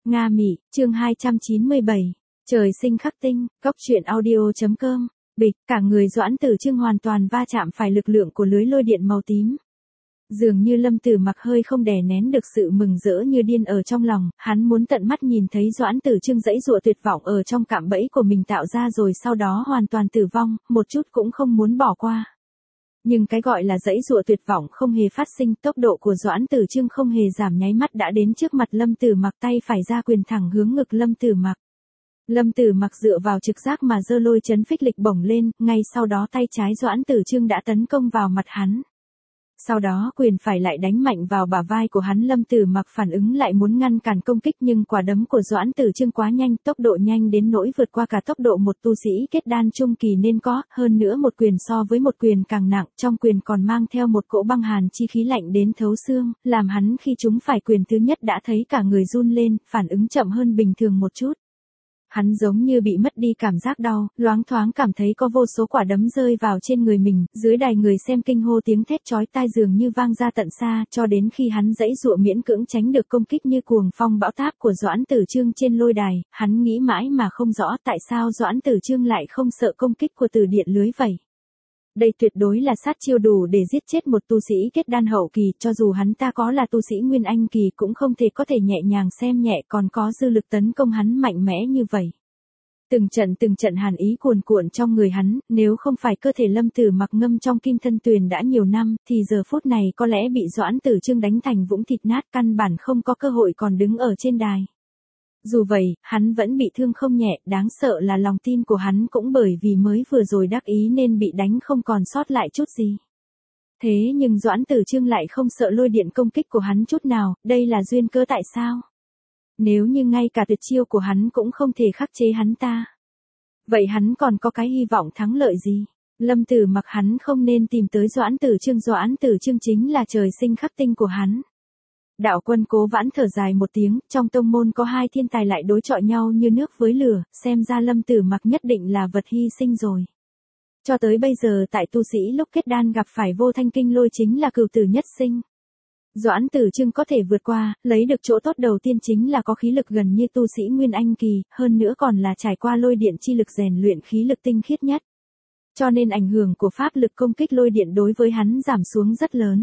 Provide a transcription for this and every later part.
Nga Mỹ, chương 297. Trời sinh khắc tinh, góc truyện audio.com. Bịch, cả người Doãn Tử Chương hoàn toàn va chạm phải lực lượng của lưới lôi điện màu tím. Dường như Lâm Tử Mặc hơi không đè nén được sự mừng rỡ như điên ở trong lòng, hắn muốn tận mắt nhìn thấy Doãn Tử Chương giãy giụa tuyệt vọng ở trong cạm bẫy của mình tạo ra rồi sau đó hoàn toàn tử vong, một chút cũng không muốn bỏ qua. Nhưng cái gọi là giãy giụa tuyệt vọng không hề phát sinh, tốc độ của Doãn Tử Chương không hề giảm, nháy mắt đã đến trước mặt Lâm Tử Mặc, tay phải ra quyền thẳng hướng ngực Lâm Tử Mặc. Lâm Tử Mặc dựa vào trực giác mà giơ lôi chấn phích lịch bổng lên, ngay sau đó tay trái Doãn Tử Chương đã tấn công vào mặt hắn. Sau đó quyền phải lại đánh mạnh vào bả vai của hắn. Lâm Tử Mặc phản ứng lại muốn ngăn cản công kích nhưng quả đấm của Doãn Tử Chương quá nhanh, tốc độ nhanh đến nỗi vượt qua cả tốc độ một tu sĩ kết đan trung kỳ nên có, hơn nữa một quyền so với một quyền càng nặng, trong quyền còn mang theo một cỗ băng hàn chi khí lạnh đến thấu xương, làm hắn khi trúng phải quyền thứ nhất đã thấy cả người run lên, phản ứng chậm hơn bình thường một chút. Hắn giống như bị mất đi cảm giác đau, loáng thoáng cảm thấy có vô số quả đấm rơi vào trên người mình, dưới đài người xem kinh hô tiếng thét chói tai dường như vang ra tận xa, cho đến khi hắn giãy giụa miễn cưỡng tránh được công kích như cuồng phong bão táp của Doãn Tử Chương trên lôi đài, hắn nghĩ mãi mà không rõ tại sao Doãn Tử Chương lại không sợ công kích của từ điện lưới vậy. Đây tuyệt đối là sát chiêu đủ để giết chết một tu sĩ kết đan hậu kỳ, cho dù hắn ta có là tu sĩ nguyên anh kỳ cũng không thể có thể nhẹ nhàng xem nhẹ, còn có dư lực tấn công hắn mạnh mẽ như vậy. Từng trận hàn ý cuồn cuộn trong người hắn, nếu không phải cơ thể Lâm Tử Mặc ngâm trong kim thân tuyền đã nhiều năm, thì giờ phút này có lẽ bị Doãn Tử Chương đánh thành vũng thịt nát, căn bản không có cơ hội còn đứng ở trên đài. Dù vậy, hắn vẫn bị thương không nhẹ, đáng sợ là lòng tin của hắn cũng bởi vì mới vừa rồi đắc ý nên bị đánh không còn sót lại chút gì. Thế nhưng Doãn Tử Chương lại không sợ lôi điện công kích của hắn chút nào, đây là duyên cơ tại sao? Nếu như ngay cả tuyệt chiêu của hắn cũng không thể khắc chế hắn ta, vậy hắn còn có cái hy vọng thắng lợi gì? Lâm Tử Mặc hắn không nên tìm tới Doãn Tử Chương chính là trời sinh khắc tinh của hắn. Đạo Quân Cố Vãn thở dài một tiếng, trong tông môn có hai thiên tài lại đối chọi nhau như nước với lửa, xem ra Lâm Tử Mặc nhất định là vật hy sinh rồi. Cho tới bây giờ tại tu sĩ lúc kết đan gặp phải vô thanh kinh lôi chính là cửu tử nhất sinh. Doãn Tử Chương có thể vượt qua, lấy được chỗ tốt đầu tiên chính là có khí lực gần như tu sĩ nguyên anh kỳ, hơn nữa còn là trải qua lôi điện chi lực rèn luyện khí lực tinh khiết nhất. Cho nên ảnh hưởng của pháp lực công kích lôi điện đối với hắn giảm xuống rất lớn.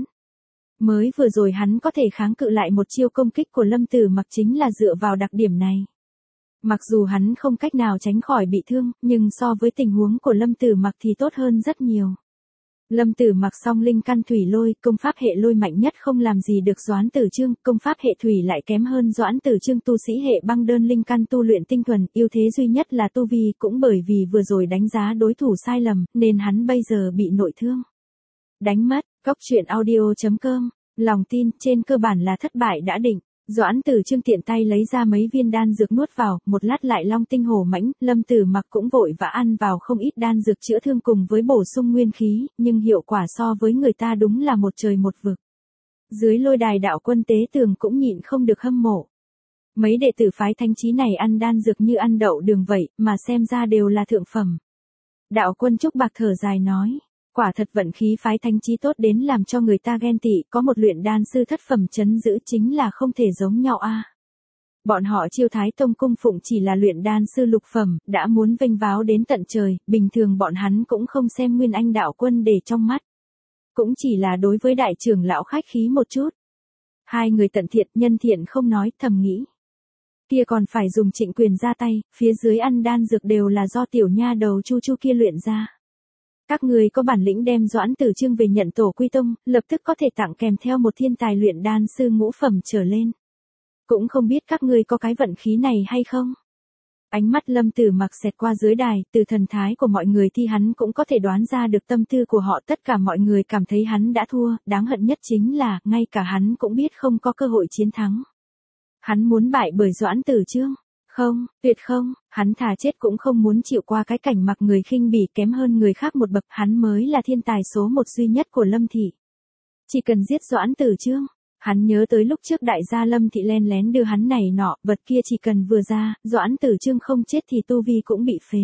Mới vừa rồi hắn có thể kháng cự lại một chiêu công kích của Lâm Tử Mặc chính là dựa vào đặc điểm này. Mặc dù hắn không cách nào tránh khỏi bị thương, nhưng so với tình huống của Lâm Tử Mặc thì tốt hơn rất nhiều. Lâm Tử Mặc song linh căn thủy lôi, công pháp hệ lôi mạnh nhất không làm gì được Doãn Tử Chương, công pháp hệ thủy lại kém hơn Doãn Tử Chương, tu sĩ hệ băng đơn linh căn tu luyện tinh thuần, ưu thế duy nhất là tu vi, cũng bởi vì vừa rồi đánh giá đối thủ sai lầm, nên hắn bây giờ bị nội thương. Đánh mất, góc truyện audio.com, lòng tin trên cơ bản là thất bại đã định. Doãn Tử Chương tiện tay lấy ra mấy viên đan dược nuốt vào, một lát lại long tinh hổ mãnh, Lâm Tử Mặc cũng vội và ăn vào không ít đan dược chữa thương cùng với bổ sung nguyên khí, nhưng hiệu quả so với người ta đúng là một trời một vực. Dưới lôi đài Đạo Quân Tế Tường cũng nhịn không được hâm mộ. Mấy đệ tử phái Thánh Chí này ăn đan dược như ăn đậu đường vậy, mà xem ra đều là thượng phẩm. Đạo Quân Trúc Bạc thở dài nói. Quả thật vận khí phái Thánh Chí tốt đến làm cho người ta ghen tị, có một luyện đan sư thất phẩm trấn giữ chính là không thể giống nhau a. Bọn họ Chiêu Thái Tông cung phụng chỉ là luyện đan sư lục phẩm, đã muốn vênh váo đến tận trời, bình thường bọn hắn cũng không xem Nguyên Anh Đạo Quân để trong mắt. Cũng chỉ là đối với đại trưởng lão khách khí một chút. Hai người tận thiện nhân thiện không nói, thầm nghĩ. Kia còn phải dùng Trịnh Quyền ra tay, phía dưới ăn đan dược đều là do tiểu nha đầu Chu Chu kia luyện ra. Các người có bản lĩnh đem Doãn Tử Chương về nhận tổ quy tông, lập tức có thể tặng kèm theo một thiên tài luyện đan sư ngũ phẩm trở lên. Cũng không biết các người có cái vận khí này hay không? Ánh mắt Lâm Tử Mặc xẹt qua dưới đài, từ thần thái của mọi người thì hắn cũng có thể đoán ra được tâm tư của họ, tất cả mọi người cảm thấy hắn đã thua, đáng hận nhất chính là, ngay cả hắn cũng biết không có cơ hội chiến thắng. Hắn muốn bại bởi Doãn Tử Chương. Không, tuyệt không, hắn thà chết cũng không muốn chịu qua cái cảnh mặc người khinh bỉ kém hơn người khác một bậc, hắn mới là thiên tài số một duy nhất của Lâm Thị. Chỉ cần giết Doãn Tử Chương, hắn nhớ tới lúc trước đại gia Lâm Thị len lén đưa hắn này nọ, vật kia chỉ cần vừa ra, Doãn Tử Chương không chết thì tu vi cũng bị phế.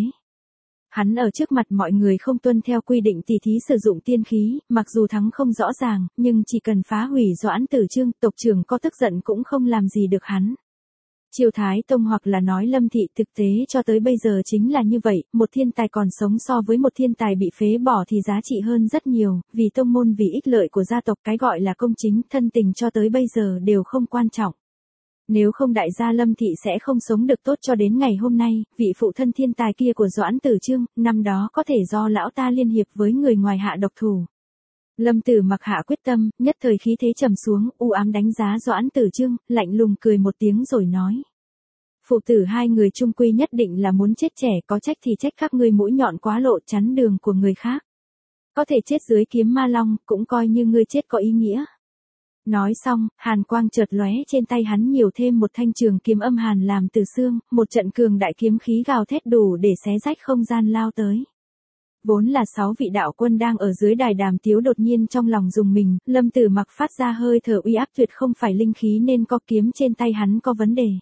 Hắn ở trước mặt mọi người không tuân theo quy định tỉ thí sử dụng tiên khí, mặc dù thắng không rõ ràng, nhưng chỉ cần phá hủy Doãn Tử Chương, tộc trưởng có tức giận cũng không làm gì được hắn. Chiêu Thái Tông hoặc là nói Lâm thị thực tế cho tới bây giờ chính là như vậy, một thiên tài còn sống so với một thiên tài bị phế bỏ thì giá trị hơn rất nhiều, vì tông môn vì ích lợi của gia tộc cái gọi là công chính thân tình cho tới bây giờ đều không quan trọng. Nếu không đại gia Lâm thị sẽ không sống được tốt cho đến ngày hôm nay, vị phụ thân thiên tài kia của Doãn Tử Chương, năm đó có thể do lão ta liên hiệp với người ngoài hạ độc thủ. Lâm Tử Mặc hạ quyết tâm, nhất thời khí thế trầm xuống, u ám đánh giá Doãn Tử Chương, lạnh lùng cười một tiếng rồi nói. Phụ tử hai người chung quy nhất định là muốn chết trẻ, có trách thì trách các ngươi mũi nhọn quá lộ chắn đường của người khác. Có thể chết dưới kiếm ma long, cũng coi như ngươi chết có ý nghĩa. Nói xong, hàn quang chợt lóe trên tay hắn nhiều thêm một thanh trường kiếm âm hàn làm từ xương, một trận cường đại kiếm khí gào thét đủ để xé rách không gian lao tới. Vốn là 6 vị đạo quân đang ở dưới đài đàm tiếu đột nhiên trong lòng rùng mình, Lâm Tử Mặc phát ra hơi thở uy áp tuyệt không phải linh khí nên có kiếm trên tay hắn có vấn đề.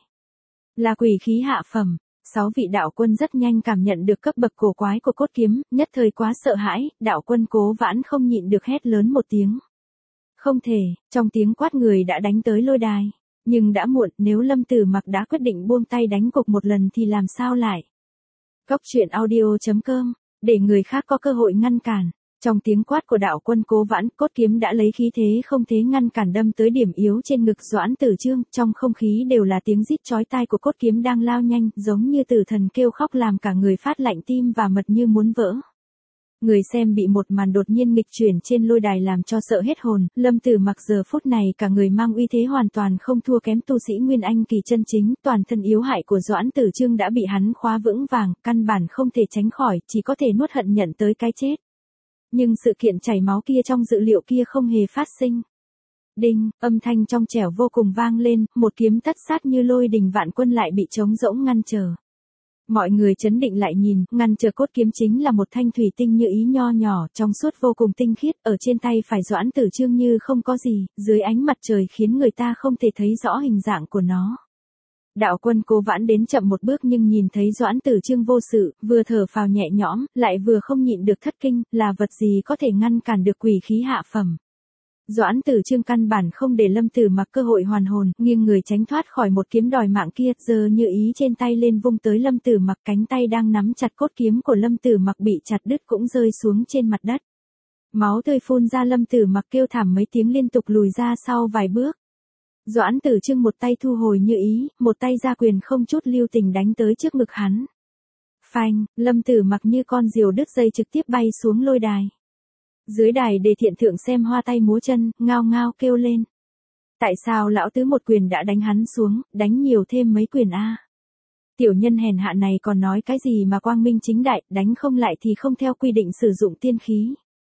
Là quỷ khí hạ phẩm. 6 vị đạo quân rất nhanh cảm nhận được cấp bậc cổ quái của cốt kiếm, nhất thời quá sợ hãi, đạo quân Cố Vãn không nhịn được hét lớn một tiếng. Không thể, trong tiếng quát người đã đánh tới lôi đài. Nhưng đã muộn, nếu Lâm Tử Mặc đã quyết định buông tay đánh cục một lần thì làm sao lại. Cóc truyện audio.com, để người khác có cơ hội ngăn cản. Trong tiếng quát của đạo quân Cố Vãn, cốt kiếm đã lấy khí thế không thế ngăn cản đâm tới điểm yếu trên ngực Doãn Tử Chương, trong không khí đều là tiếng rít chói tai của cốt kiếm đang lao nhanh, giống như tử thần kêu khóc làm cả người phát lạnh tim và mật như muốn vỡ. Người xem bị một màn đột nhiên nghịch chuyển trên lôi đài làm cho sợ hết hồn, Lâm Tử Mặc giờ phút này cả người mang uy thế hoàn toàn không thua kém tu sĩ Nguyên Anh kỳ chân chính, toàn thân yếu hại của Doãn Tử Chương đã bị hắn khóa vững vàng, căn bản không thể tránh khỏi, chỉ có thể nuốt hận nhận tới cái chết. Nhưng sự kiện chảy máu kia trong dự liệu kia không hề phát sinh. Đinh, âm thanh trong trẻo vô cùng vang lên, một kiếm tất sát như lôi đình vạn quân lại bị trống rỗng ngăn trở. Mọi người chấn định lại nhìn, ngăn trở cốt kiếm chính là một thanh thủy tinh như ý nho nhỏ, trong suốt vô cùng tinh khiết, ở trên tay phải Doãn Tử Chương như không có gì, dưới ánh mặt trời khiến người ta không thể thấy rõ hình dạng của nó. Đạo quân Cố Vãn đến chậm một bước nhưng nhìn thấy Doãn Tử Chương vô sự, vừa thở phào nhẹ nhõm, lại vừa không nhịn được thất kinh, là vật gì có thể ngăn cản được quỷ khí hạ phẩm. Doãn Tử Chương căn bản không để Lâm Tử Mặc cơ hội hoàn hồn, nghiêng người tránh thoát khỏi một kiếm đòi mạng kia, giờ như ý trên tay lên vung tới Lâm Tử Mặc, cánh tay đang nắm chặt cốt kiếm của Lâm Tử Mặc bị chặt đứt cũng rơi xuống trên mặt đất. Máu tươi phun ra, Lâm Tử Mặc kêu thảm mấy tiếng liên tục lùi ra sau vài bước. Doãn Tử Chương một tay thu hồi như ý, một tay ra quyền không chút lưu tình đánh tới trước ngực hắn. Phanh, Lâm Tử Mặc như con diều đứt dây trực tiếp bay xuống lôi đài. Dưới đài Đề Thiện Thượng xem hoa tay múa chân, ngao ngao kêu lên. Tại sao lão tứ một quyền đã đánh hắn xuống, đánh nhiều thêm mấy quyền a? Tiểu nhân hèn hạ này còn nói cái gì mà quang minh chính đại, đánh không lại thì không theo quy định sử dụng tiên khí.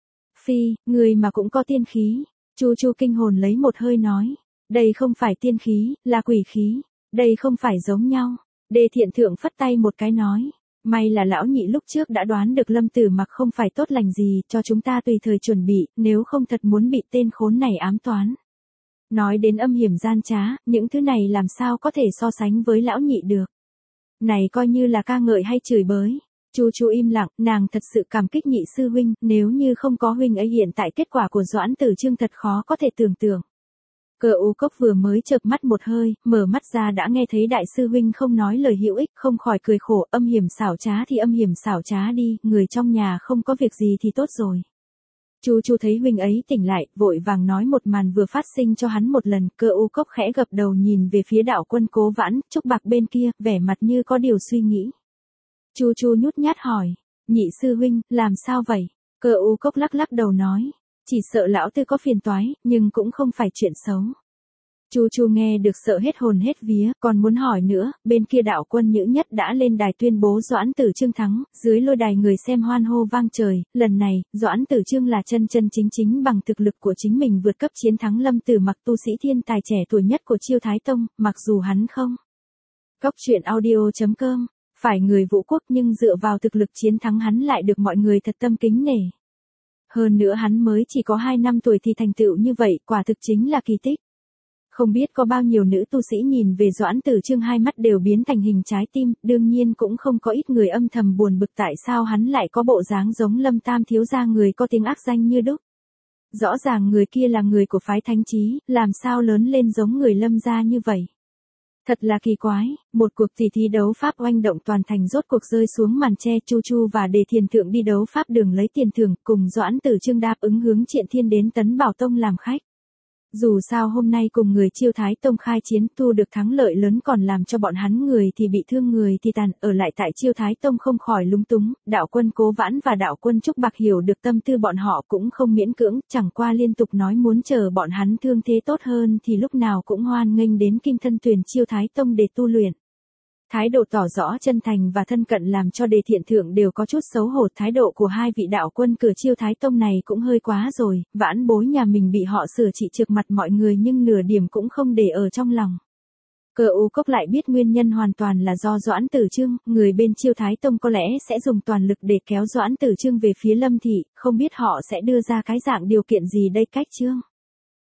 Phi, người mà cũng có tiên khí. Chu Chu kinh hồn lấy một hơi nói. Đây không phải tiên khí, là quỷ khí. Đây không phải giống nhau. Đề Thiện Thượng phất tay một cái nói. May là lão nhị lúc trước đã đoán được Lâm Tử Mặc không phải tốt lành gì, cho chúng ta tùy thời chuẩn bị, nếu không thật muốn bị tên khốn này ám toán. Nói đến âm hiểm gian trá, những thứ này làm sao có thể so sánh với lão nhị được. Này coi như là ca ngợi hay chửi bới. Chu Chu im lặng, nàng thật sự cảm kích nhị sư huynh, nếu như không có huynh ấy hiện tại kết quả của Doãn Tử Chương thật khó có thể tưởng tượng. Cờ U Cốc vừa mới chợp mắt một hơi, mở mắt ra đã nghe thấy đại sư huynh không nói lời hữu ích, không khỏi cười khổ, âm hiểm xảo trá thì âm hiểm xảo trá đi, người trong nhà không có việc gì thì tốt rồi. Chu Chu thấy huynh ấy tỉnh lại, vội vàng nói một màn vừa phát sinh cho hắn một lần, Cờ U Cốc khẽ gập đầu nhìn về phía đạo quân Cố Vãn, Trúc Bạc bên kia, vẻ mặt như có điều suy nghĩ. Chu Chu nhút nhát hỏi, nhị sư huynh, làm sao vậy? Cờ U Cốc lắc lắc đầu nói. Chỉ sợ lão tư có phiền toái, nhưng cũng không phải chuyện xấu. Chu Chu nghe được sợ hết hồn hết vía, còn muốn hỏi nữa, bên kia đạo quân Nhữ Nhất đã lên đài tuyên bố Doãn Tử Chương thắng, dưới lôi đài người xem hoan hô vang trời, lần này, Doãn Tử Chương là chân chân chính chính bằng thực lực của chính mình vượt cấp chiến thắng Lâm Tử Mặc tu sĩ thiên tài trẻ tuổi nhất của Chiêu Thái Tông, mặc dù hắn không. Cóc truyện audio.com, phải người Vũ Quốc nhưng dựa vào thực lực chiến thắng hắn lại được mọi người thật tâm kính nể. Hơn nữa hắn mới chỉ có 2 năm tuổi thì thành tựu như vậy, quả thực chính là kỳ tích. Không biết có bao nhiêu nữ tu sĩ nhìn về Doãn Tử Chương hai mắt đều biến thành hình trái tim, đương nhiên cũng không có ít người âm thầm buồn bực tại sao hắn lại có bộ dáng giống Lâm Tam thiếu gia người có tiếng ác danh như đúc. Rõ ràng người kia là người của phái Thánh Chí, làm sao lớn lên giống người Lâm gia như vậy. Thật là kỳ quái, một cuộc tỷ thí đấu pháp oanh động toàn thành rốt cuộc rơi xuống màn che. Chu Chu và Đề Thiền Thượng đi đấu pháp đường lấy tiền thưởng, cùng Doãn Tử Chương đáp ứng hướng Triện Thiên đến Tấn Bảo Tông làm khách. Dù sao hôm nay cùng người Chiêu Thái Tông khai chiến, thu được thắng lợi lớn còn làm cho bọn hắn người thì bị thương người thì tàn, ở lại tại Chiêu Thái Tông không khỏi lúng túng. Đạo quân Cố Vãn và đạo quân Trúc Bạc hiểu được tâm tư bọn họ cũng không miễn cưỡng, chẳng qua liên tục nói muốn chờ bọn hắn thương thế tốt hơn thì lúc nào cũng hoan nghênh đến Kim Thân Tuyền Chiêu Thái Tông để tu luyện. Thái độ tỏ rõ chân thành và thân cận làm cho Đề Thiện Thượng đều có chút xấu hổ. Thái độ của hai vị đạo quân cửa Chiêu Thái Tông này cũng hơi quá rồi, Vãn bối nhà mình bị họ sửa trị trước mặt mọi người nhưng nửa điểm cũng không để ở trong lòng. Cờ U Cốc lại biết nguyên nhân hoàn toàn là do Doãn Tử Chương, người bên Chiêu Thái Tông có lẽ sẽ dùng toàn lực để kéo Doãn Tử Chương về phía Lâm Thị, không biết họ sẽ đưa ra cái dạng điều kiện gì đây. Cách chương